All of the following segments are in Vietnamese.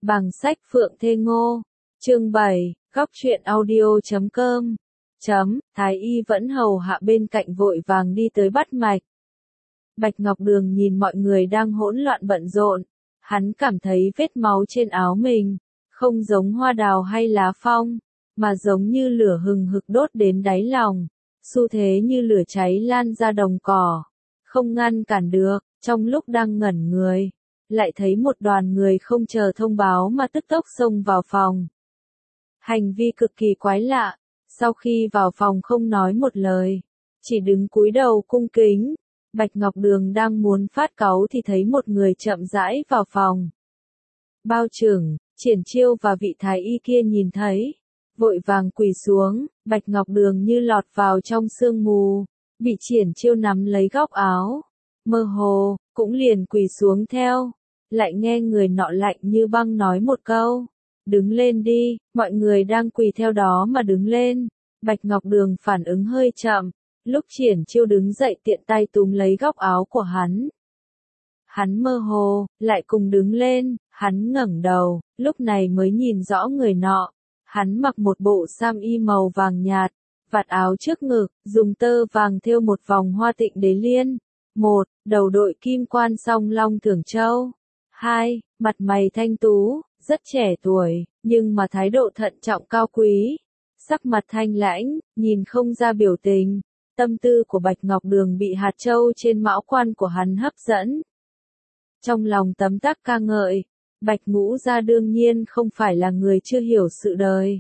Bằng sách Phượng Thê Ngô. Chương 7, góc truyện audio.com. Thái y vẫn hầu hạ bên cạnh vội vàng đi tới bắt mạch. Bạch Ngọc Đường nhìn mọi người đang hỗn loạn bận rộn, hắn cảm thấy vết máu trên áo mình, không giống hoa đào hay lá phong, mà giống như lửa hừng hực đốt đến đáy lòng, xu thế như lửa cháy lan ra đồng cỏ, không ngăn cản được. Trong lúc đang ngẩn người, lại thấy một đoàn người không chờ thông báo mà tức tốc xông vào phòng. Hành vi cực kỳ quái lạ, sau khi vào phòng không nói một lời, chỉ đứng cúi đầu cung kính. Bạch Ngọc Đường đang muốn phát cáu thì thấy một người chậm rãi vào phòng. Bao trưởng, Triển Chiêu và vị thái y kia nhìn thấy, vội vàng quỳ xuống. Bạch Ngọc Đường như lọt vào trong sương mù, bị Triển Chiêu nắm lấy góc áo, mơ hồ, cũng liền quỳ xuống theo. Lại nghe người nọ lạnh như băng nói một câu, đứng lên đi. Mọi người đang quỳ theo đó mà đứng lên. Bạch Ngọc Đường phản ứng hơi chậm, lúc Triển Chiêu đứng dậy tiện tay túm lấy góc áo của hắn. Hắn mơ hồ, lại cùng đứng lên. Hắn ngẩng đầu, lúc này mới nhìn rõ người nọ. Hắn mặc một bộ sam y màu vàng nhạt, vạt áo trước ngực, dùng tơ vàng thêu một vòng hoa tịnh đế liên. 1. Đầu đội kim quan song long thưởng châu. 2. Mặt mày thanh tú, rất trẻ tuổi, nhưng mà thái độ thận trọng cao quý. Sắc mặt thanh lãnh, nhìn không ra biểu tình. Tâm tư của Bạch Ngọc Đường bị hạt châu trên mão quan của hắn hấp dẫn. Trong lòng tấm tắc ca ngợi, Bạch Ngũ Gia đương nhiên không phải là người chưa hiểu sự đời.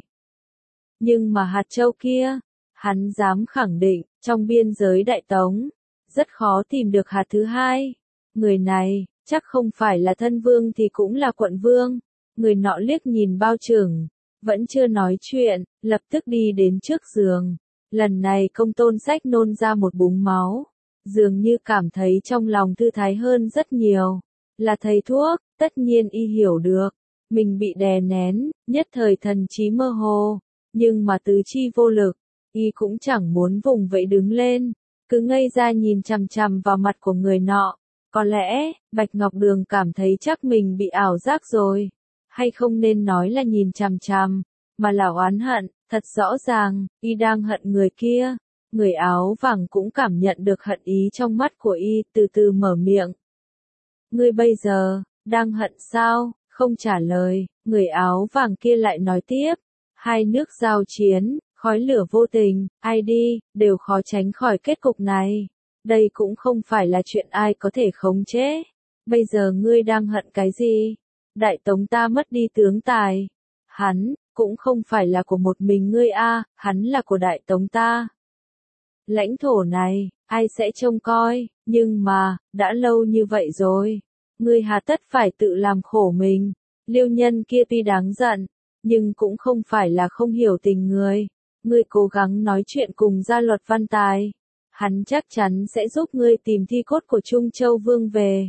Nhưng mà hạt châu kia, hắn dám khẳng định, trong biên giới Đại Tống, rất khó tìm được hạt thứ hai. Người này, chắc không phải là thân vương thì cũng là quận vương. Người nọ liếc nhìn Bao trưởng, vẫn chưa nói chuyện, lập tức đi đến trước giường. Lần này Công Tôn Sách nôn ra một búng máu, dường như cảm thấy trong lòng thư thái hơn rất nhiều. Là thầy thuốc, tất nhiên y hiểu được, mình bị đè nén, nhất thời thần trí mơ hồ, nhưng mà tứ chi vô lực, y cũng chẳng muốn vùng vẫy đứng lên, cứ ngây ra nhìn chằm chằm vào mặt của người nọ. Có lẽ, Bạch Ngọc Đường cảm thấy chắc mình bị ảo giác rồi, hay không nên nói là nhìn chằm chằm, mà là oán hận. Thật rõ ràng, y đang hận người kia. Người áo vàng cũng cảm nhận được hận ý trong mắt của y, từ từ mở miệng. Ngươi bây giờ, đang hận sao? Không trả lời, người áo vàng kia lại nói tiếp. Hai nước giao chiến, khói lửa vô tình, ai đi, đều khó tránh khỏi kết cục này. Đây cũng không phải là chuyện ai có thể khống chế. Bây giờ ngươi đang hận cái gì? Đại Tống ta mất đi tướng tài. Hắn cũng không phải là của một mình ngươi a, hắn là của Đại Tống ta. Lãnh thổ này, ai sẽ trông coi, nhưng mà, đã lâu như vậy rồi, ngươi hà tất phải tự làm khổ mình. Liêu nhân kia tuy đáng giận, nhưng cũng không phải là không hiểu tình người. Ngươi cố gắng nói chuyện cùng Gia Luật Văn Tài, hắn chắc chắn sẽ giúp ngươi tìm thi cốt của Trung Châu Vương về.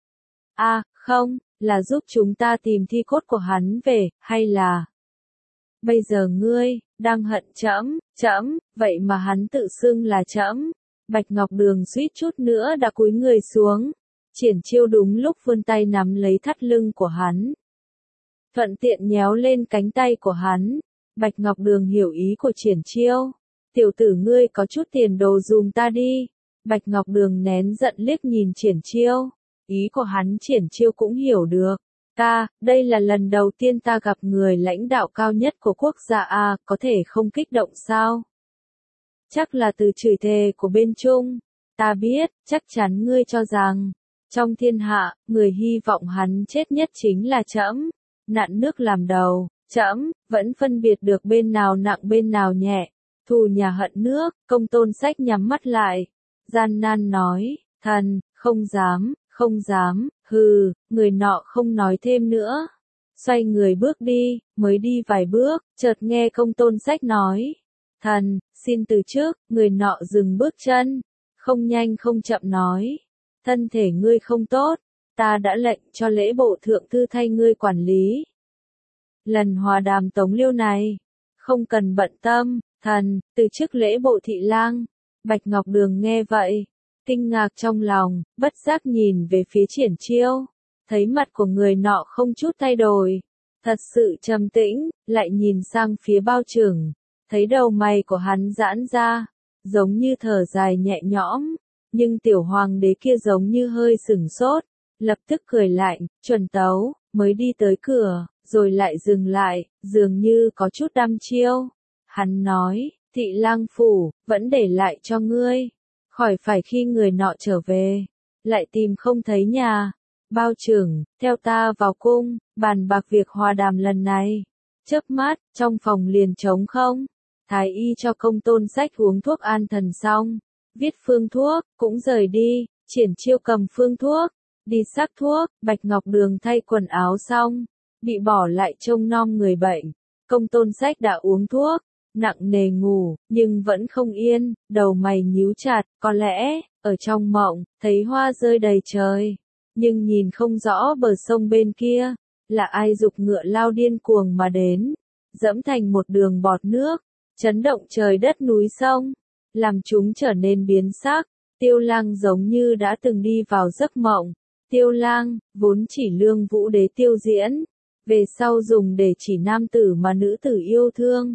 Không, là giúp chúng ta tìm thi cốt của hắn về, hay là... Bây giờ ngươi, đang hận trẫm, vậy mà hắn tự xưng là trẫm. Bạch Ngọc Đường suýt chút nữa đã cúi người xuống. Triển Chiêu đúng lúc vươn tay nắm lấy thắt lưng của hắn, thuận tiện nhéo lên cánh tay của hắn. Bạch Ngọc Đường hiểu ý của Triển Chiêu. Tiểu tử ngươi có chút tiền đồ dùm ta đi. Bạch Ngọc Đường nén giận liếc nhìn Triển Chiêu. Ý của hắn Triển Chiêu cũng hiểu được. Đây là lần đầu tiên ta gặp người lãnh đạo cao nhất của quốc gia có thể không kích động sao? Chắc là từ chửi thề của bên Trung. Ta biết, chắc chắn ngươi cho rằng, trong thiên hạ, người hy vọng hắn chết nhất chính là trẫm. Nạn nước làm đầu, trẫm vẫn phân biệt được bên nào nặng bên nào nhẹ. Thù nhà hận nước. Công Tôn Sách nhắm mắt lại, gian nan nói, thần, không dám, hừ. Người nọ không nói thêm nữa, xoay người bước đi. Mới đi vài bước, chợt nghe Công Tôn Sách nói, thần, xin từ trước. Người nọ dừng bước chân, không nhanh không chậm nói, thân thể ngươi không tốt, ta đã lệnh cho lễ bộ thượng thư thay ngươi quản lý. Lần hòa đàm Tống Liêu này, không cần bận tâm, thần, từ chức lễ bộ thị lang. Bạch Ngọc Đường nghe vậy, kinh ngạc trong lòng, bất giác nhìn về phía Triển Chiêu, thấy mặt của người nọ không chút thay đổi, thật sự trầm tĩnh, lại nhìn sang phía Bao Trừng, thấy đầu mày của hắn giãn ra, giống như thở dài nhẹ nhõm, nhưng tiểu hoàng đế kia giống như hơi sửng sốt, lập tức cười lạnh, chuẩn tấu, mới đi tới cửa, rồi lại dừng lại, dường như có chút đăm chiêu. Hắn nói, Thị Lang phủ, vẫn để lại cho ngươi, khỏi phải khi người nọ trở về, lại tìm không thấy nhà. Bao Trừng, theo ta vào cung, bàn bạc việc hòa đàm lần này. Chớp mắt, trong phòng liền trống không. Thái y cho Công Tôn Sách uống thuốc an thần xong, viết phương thuốc, cũng rời đi. Triển Chiêu cầm phương thuốc, đi sắc thuốc. Bạch Ngọc Đường thay quần áo xong, bị bỏ lại trông nom người bệnh. Công Tôn Sách đã uống thuốc, nặng nề ngủ, nhưng vẫn không yên, đầu mày nhíu chặt, có lẽ, ở trong mộng, thấy hoa rơi đầy trời, nhưng nhìn không rõ bờ sông bên kia, là ai giục ngựa lao điên cuồng mà đến, dẫm thành một đường bọt nước, chấn động trời đất núi sông, làm chúng trở nên biến sắc. Tiêu Lang giống như đã từng đi vào giấc mộng. Tiêu Lang, vốn chỉ Lương Vũ Đế tiêu diễn, về sau dùng để chỉ nam tử mà nữ tử yêu thương.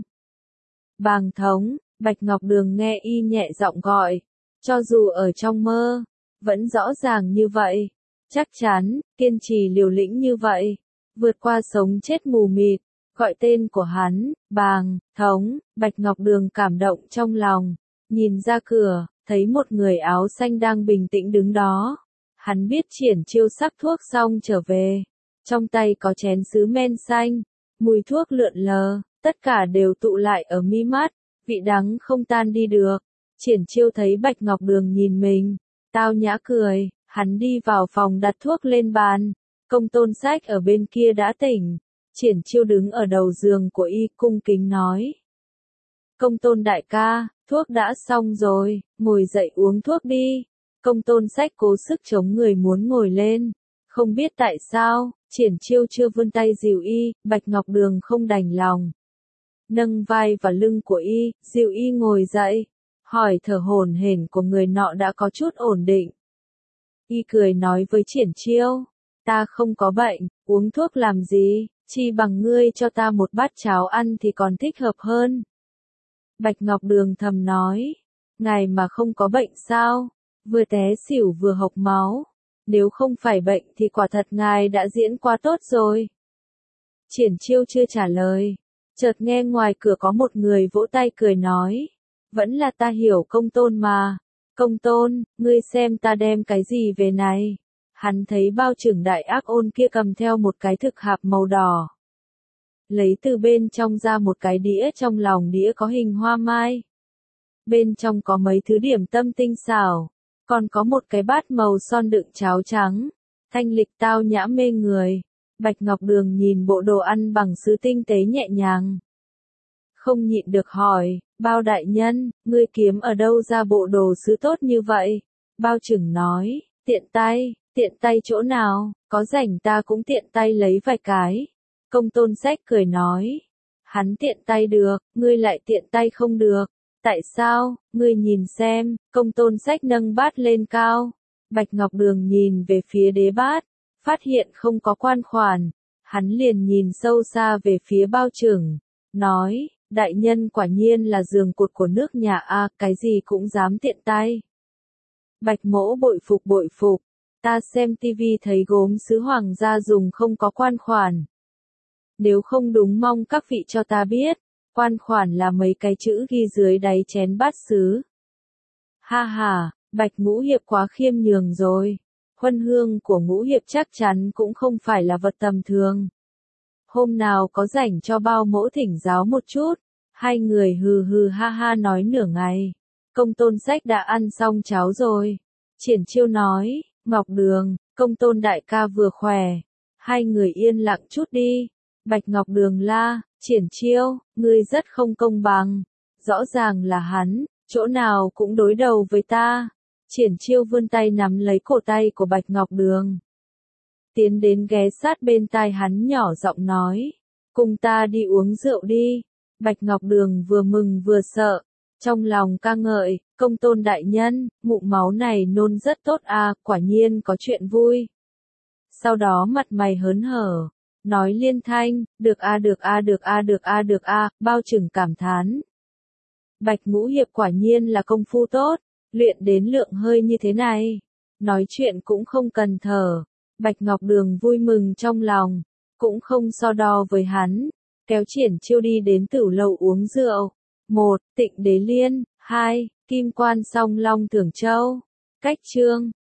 Bàng thống, Bạch Ngọc Đường nghe y nhẹ giọng gọi, cho dù ở trong mơ, vẫn rõ ràng như vậy, chắc chắn, kiên trì liều lĩnh như vậy, vượt qua sống chết mù mịt, gọi tên của hắn, Bàng thống. Bạch Ngọc Đường cảm động trong lòng, nhìn ra cửa, thấy một người áo xanh đang bình tĩnh đứng đó. Hắn biết Triển Chiêu sắc thuốc xong trở về, trong tay có chén sứ men xanh, mùi thuốc lượn lờ, tất cả đều tụ lại ở mi mắt, vị đắng không tan đi được. Triển Chiêu thấy Bạch Ngọc Đường nhìn mình, tao nhã cười, hắn đi vào phòng đặt thuốc lên bàn. Công Tôn Sách ở bên kia đã tỉnh, Triển Chiêu đứng ở đầu giường của y cung kính nói. Công Tôn đại ca, thuốc đã xong rồi, ngồi dậy uống thuốc đi. Công Tôn Sách cố sức chống người muốn ngồi lên, không biết tại sao, Triển Chiêu chưa vươn tay dìu y, Bạch Ngọc Đường không đành lòng. Nâng vai và lưng của y, dìu y ngồi dậy, hỏi thở hổn hển của người nọ đã có chút ổn định. Y cười nói với Triển Chiêu, ta không có bệnh, uống thuốc làm gì, chi bằng ngươi cho ta một bát cháo ăn thì còn thích hợp hơn. Bạch Ngọc Đường thầm nói, ngài mà không có bệnh sao, vừa té xỉu vừa hộc máu, nếu không phải bệnh thì quả thật ngài đã diễn quá tốt rồi. Triển Chiêu chưa trả lời, chợt nghe ngoài cửa có một người vỗ tay cười nói, vẫn là ta Hiểu Công Tôn mà. Công Tôn, ngươi xem ta đem cái gì về này. Hắn thấy Bao Trưởng đại ác ôn kia cầm theo một cái thực hạp màu đỏ. Lấy từ bên trong ra một cái đĩa, trong lòng đĩa có hình hoa mai. Bên trong có mấy thứ điểm tâm tinh xảo, còn có một cái bát màu son đựng cháo trắng, thanh lịch tao nhã mê người. Bạch Ngọc Đường nhìn bộ đồ ăn bằng sứ tinh tế nhẹ nhàng, không nhịn được hỏi, Bao đại nhân, ngươi kiếm ở đâu ra bộ đồ sứ tốt như vậy? Bao Trừng nói, tiện tay chỗ nào, có rảnh ta cũng tiện tay lấy vài cái. Công Tôn Sách cười nói, hắn tiện tay được, ngươi lại tiện tay không được. Tại sao, ngươi nhìn xem. Công Tôn Sách nâng bát lên cao. Bạch Ngọc Đường nhìn về phía đế bát, phát hiện không có quan khoản. Hắn liền nhìn sâu xa về phía Bao Trừng, nói, đại nhân quả nhiên là giường cột của nước nhà a, cái gì cũng dám tiện tay. Bạch Mỗ bội phục, ta xem tivi thấy gốm sứ hoàng gia dùng không có quan khoản. Nếu không đúng mong các vị cho ta biết, quan khoản là mấy cái chữ ghi dưới đáy chén bát sứ. Ha ha, Bạch Ngũ Hiệp quá khiêm nhường rồi. Huân hương của Ngũ Hiệp chắc chắn cũng không phải là vật tầm thường. Hôm nào có rảnh cho Bao Mỗ thỉnh giáo một chút. Hai người hừ hừ ha ha nói nửa ngày. Công Tôn Sách đã ăn xong cháo rồi. Triển Chiêu nói, Ngọc Đường, Công Tôn đại ca vừa khỏe. Hai người yên lặng chút đi. Bạch Ngọc Đường la, Triển Chiêu, ngươi rất không công bằng. Rõ ràng là hắn, chỗ nào cũng đối đầu với ta. Triển Chiêu vươn tay nắm lấy cổ tay của Bạch Ngọc Đường. Tiến đến ghé sát bên tai hắn nhỏ giọng nói, cùng ta đi uống rượu đi. Bạch Ngọc Đường vừa mừng vừa sợ, trong lòng ca ngợi, Công Tôn đại nhân, ngụm máu này nôn rất tốt a, quả nhiên có chuyện vui. Sau đó mặt mày hớn hở, nói liên thanh, được a được a được a được a được a, bao trừng cảm thán. Bạch Ngũ Hiệp quả nhiên là công phu tốt, luyện đến lượng hơi như thế này. Nói chuyện cũng không cần thở. Bạch Ngọc Đường vui mừng trong lòng, cũng không so đo với hắn, kéo Triển Chiêu đi đến Tửu Lầu uống rượu. 1. Tịnh Đế Liên, 2. Kim Quan Song Long Thưởng Châu. Cách chương